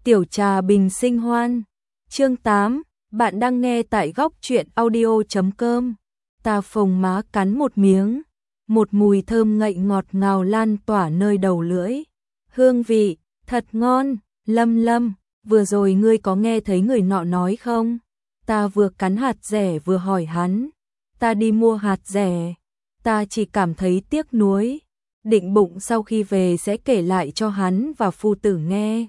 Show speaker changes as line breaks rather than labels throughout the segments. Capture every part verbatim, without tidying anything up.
Tiểu trà bình sinh hoan. Chương tám, bạn đang nghe tại góc truyện audio chấm com. Ta phồng má cắn một miếng, một mùi thơm ngậy ngọt ngào lan tỏa nơi đầu lưỡi. Hương vị thật ngon. Lâm Lâm, vừa rồi ngươi có nghe thấy người nọ nói không? Ta vừa cắn hạt dẻ vừa hỏi hắn. Ta đi mua hạt dẻ, ta chỉ cảm thấy tiếc nuối, định bụng sau khi về sẽ kể lại cho hắn và phu tử nghe.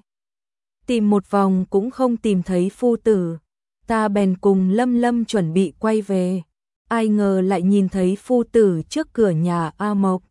Tìm một vòng cũng không tìm thấy phu tử, ta bèn cùng Lâm Lâm chuẩn bị quay về. Ai ngờ lại nhìn thấy phu tử trước cửa nhà A Mộc.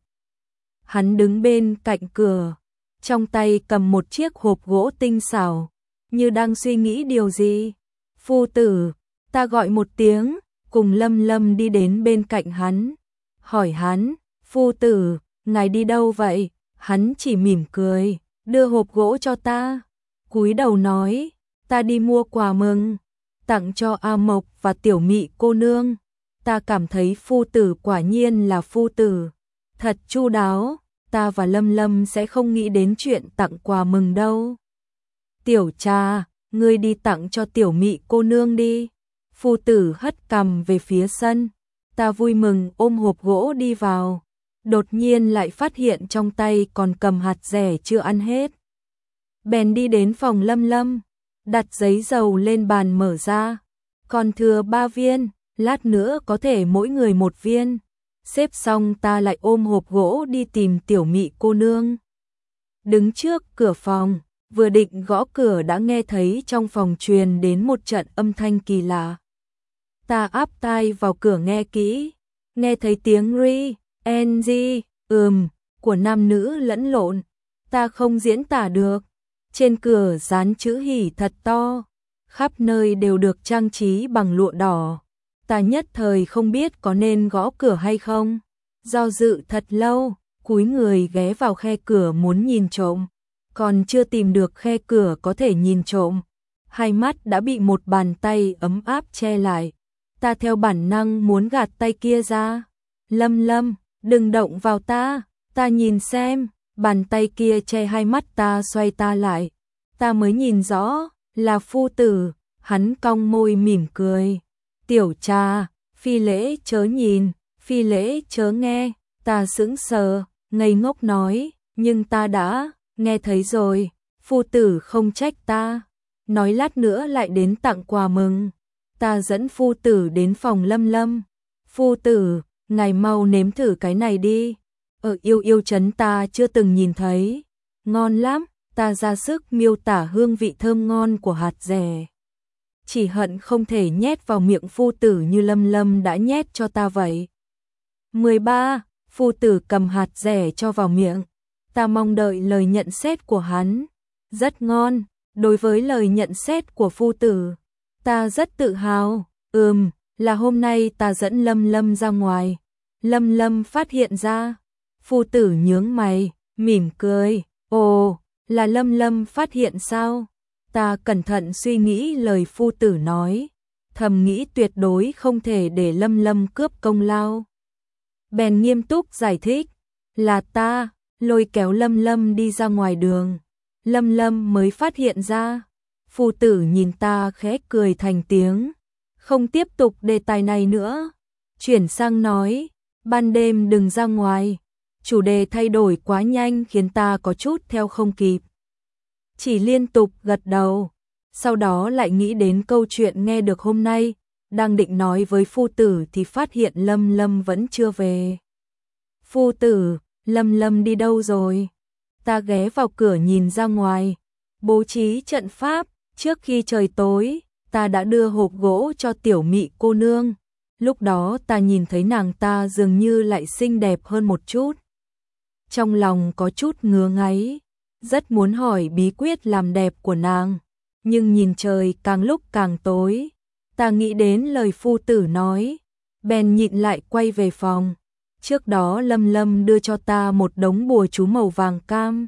Hắn đứng bên cạnh cửa, trong tay cầm một chiếc hộp gỗ tinh xảo, như đang suy nghĩ điều gì. Phu tử, ta gọi một tiếng, cùng Lâm Lâm đi đến bên cạnh hắn, hỏi hắn, phu tử, ngài đi đâu vậy? Hắn chỉ mỉm cười, đưa hộp gỗ cho ta, cúi đầu nói, ta đi mua quà mừng, tặng cho A Mộc và Tiểu Mị cô nương. Ta cảm thấy phu tử quả nhiên là phu tử, thật chu đáo, ta và Lâm Lâm sẽ không nghĩ đến chuyện tặng quà mừng đâu. Tiểu trà, ngươi đi tặng cho Tiểu Mị cô nương đi. Phu tử hất cằm về phía sân, ta vui mừng ôm hộp gỗ đi vào, đột nhiên lại phát hiện trong tay còn cầm hạt dẻ chưa ăn hết. Bèn đi đến phòng Lâm Lâm, đặt giấy dầu lên bàn mở ra, còn thừa ba viên, lát nữa có thể mỗi người một viên. Xếp xong ta lại ôm hộp gỗ đi tìm Tiểu Mị cô nương. Đứng trước cửa phòng, vừa định gõ cửa đã nghe thấy trong phòng truyền đến một trận âm thanh kỳ lạ. Ta áp tai vào cửa nghe kỹ, nghe thấy tiếng ri, en gi, ừm, của nam nữ lẫn lộn, ta không diễn tả được. Trên cửa dán chữ hỉ thật to, khắp nơi đều được trang trí bằng lụa đỏ. Ta nhất thời không biết có nên gõ cửa hay không, do dự thật lâu, cúi người ghé vào khe cửa muốn nhìn trộm, còn chưa tìm được khe cửa có thể nhìn trộm, hai mắt đã bị một bàn tay ấm áp che lại. Ta theo bản năng muốn gạt tay kia ra. Lâm Lâm, đừng động vào ta, ta nhìn xem. Bàn tay kia che hai mắt ta, xoay ta lại. Ta mới nhìn rõ, là phu tử. Hắn cong môi mỉm cười. Tiểu trà, phi lễ chớ nhìn, phi lễ chớ nghe. Ta sững sờ, ngây ngốc nói, nhưng ta đã nghe thấy rồi. Phu tử không trách ta, nói lát nữa lại đến tặng quà mừng. Ta dẫn phu tử đến phòng Lâm Lâm. Phu tử, ngài mau nếm thử cái này đi. Ở yêu yêu trấn ta chưa từng nhìn thấy. Ngon lắm, ta ra sức miêu tả hương vị thơm ngon của hạt dẻ. Chỉ hận không thể nhét vào miệng phu tử như Lâm Lâm đã nhét cho ta vậy. mười ba. Phu tử cầm hạt dẻ cho vào miệng. Ta mong đợi lời nhận xét của hắn. Rất ngon, đối với lời nhận xét của phu tử. Ta rất tự hào, ừm, là hôm nay ta dẫn Lâm Lâm ra ngoài. Lâm Lâm phát hiện ra, phu tử nhướng mày, mỉm cười, ồ, là Lâm Lâm phát hiện sao? Ta cẩn thận suy nghĩ lời phu tử nói, thầm nghĩ tuyệt đối không thể để Lâm Lâm cướp công lao. Bèn nghiêm túc giải thích, là ta, lôi kéo Lâm Lâm đi ra ngoài đường. Lâm Lâm mới phát hiện ra. Phu tử nhìn ta khẽ cười thành tiếng, không tiếp tục đề tài này nữa, chuyển sang nói, ban đêm đừng ra ngoài. Chủ đề thay đổi quá nhanh khiến ta có chút theo không kịp, chỉ liên tục gật đầu. Sau đó lại nghĩ đến câu chuyện nghe được hôm nay, đang định nói với phu tử thì phát hiện Lâm Lâm vẫn chưa về. Phu tử, Lâm Lâm đi đâu rồi? Ta ghé vào cửa nhìn ra ngoài, bố trí trận pháp. Trước khi trời tối, ta đã đưa hộp gỗ cho Tiểu Mị cô nương. Lúc đó ta nhìn thấy nàng ta dường như lại xinh đẹp hơn một chút. Trong lòng có chút ngứa ngáy, rất muốn hỏi bí quyết làm đẹp của nàng. Nhưng nhìn trời càng lúc càng tối, ta nghĩ đến lời phu tử nói, bèn nhịn lại quay về phòng. Trước đó Lâm Lâm đưa cho ta một đống bùa chú màu vàng cam,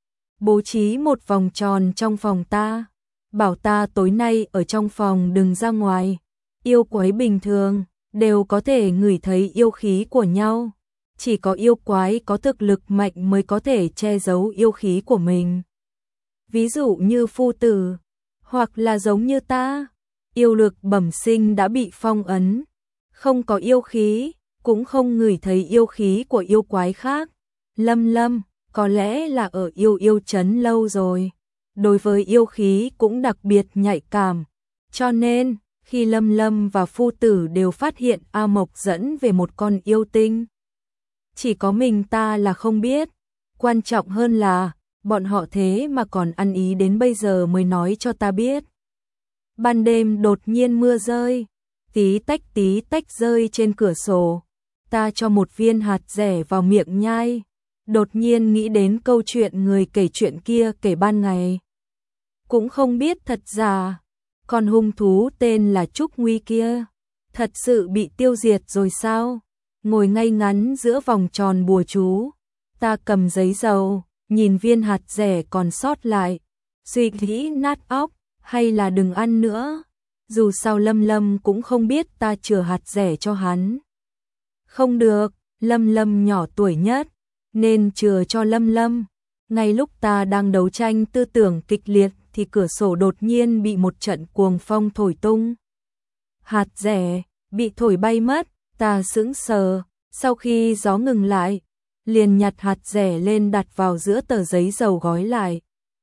bố trí một vòng tròn trong phòng ta. Bảo ta tối nay ở trong phòng đừng ra ngoài. Yêu quái bình thường đều có thể ngửi thấy yêu khí của nhau, chỉ có yêu quái có thực lực mạnh mới có thể che giấu yêu khí của mình. ví dụ như phu tử, hoặc là giống như ta, yêu lực bẩm sinh đã bị phong ấn, không có yêu khí, cũng không ngửi thấy yêu khí của yêu quái khác. Lâm Lâm, có lẽ là ở yêu yêu trấn lâu rồi, đối với yêu khí cũng đặc biệt nhạy cảm, cho nên khi Lâm Lâm và phu tử đều phát hiện A Mộc dẫn về một con yêu tinh. Chỉ có mình ta là không biết, quan trọng hơn là bọn họ thế mà còn ăn ý đến bây giờ mới nói cho ta biết. Ban đêm đột nhiên mưa rơi, tí tách tí tách rơi trên cửa sổ, ta cho một viên hạt dẻ vào miệng nhai, đột nhiên nghĩ đến câu chuyện người kể chuyện kia kể ban ngày. Cũng không biết thật giả, con hung thú tên là Trúc Nguy kia, thật sự bị tiêu diệt rồi sao? Ngồi ngay ngắn giữa vòng tròn bùa chú, ta cầm giấy dầu, nhìn viên hạt dẻ còn sót lại, suy nghĩ nát óc, hay là đừng ăn nữa, dù sao Lâm Lâm cũng không biết ta chừa hạt dẻ cho hắn. Không được, Lâm Lâm nhỏ tuổi nhất, nên chừa cho Lâm Lâm. Ngay lúc ta đang đấu tranh tư tưởng kịch liệt thì cửa sổ đột nhiên bị một trận cuồng phong thổi tung. Hạt dẻ bị thổi bay mất, ta sững sờ, sau khi gió ngừng lại, liền nhặt hạt dẻ lên đặt vào giữa tờ giấy dầu gói lại.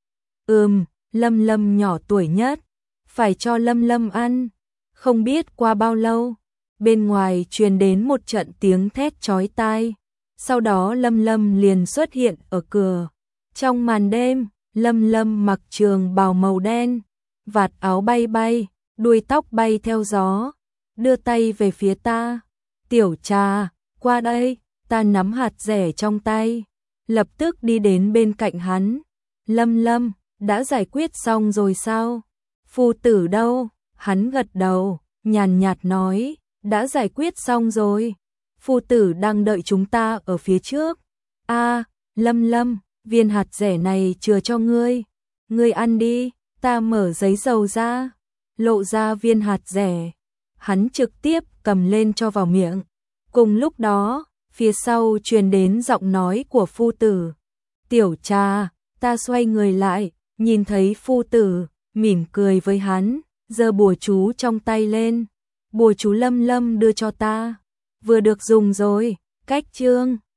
Ừm, Lâm Lâm nhỏ tuổi nhất, phải cho Lâm Lâm ăn. Không biết qua bao lâu, bên ngoài truyền đến một trận tiếng thét chói tai. Sau đó Lâm Lâm liền xuất hiện ở cửa. Trong màn đêm, Lâm Lâm mặc trường bào màu đen, vạt áo bay bay, đuôi tóc bay theo gió, đưa tay về phía ta. Tiểu Trà, qua đây, ta nắm hạt dẻ trong tay, lập tức đi đến bên cạnh hắn. Lâm Lâm, đã giải quyết xong rồi sao? Phu tử đâu? Hắn gật đầu, nhàn nhạt nói, đã giải quyết xong rồi. Phu tử đang đợi chúng ta ở phía trước. A, Lâm Lâm, viên hạt dẻ này chừa cho ngươi. Ngươi ăn đi, ta mở giấy dầu ra, lộ ra viên hạt dẻ. Hắn trực tiếp cầm lên cho vào miệng. Cùng lúc đó, phía sau truyền đến giọng nói của phu tử. Tiểu Trà, ta xoay người lại, nhìn thấy phu tử, mỉm cười với hắn, giơ bùa chú trong tay lên. Bùa chú Lâm Lâm đưa cho ta, vừa được dùng rồi, cách chương.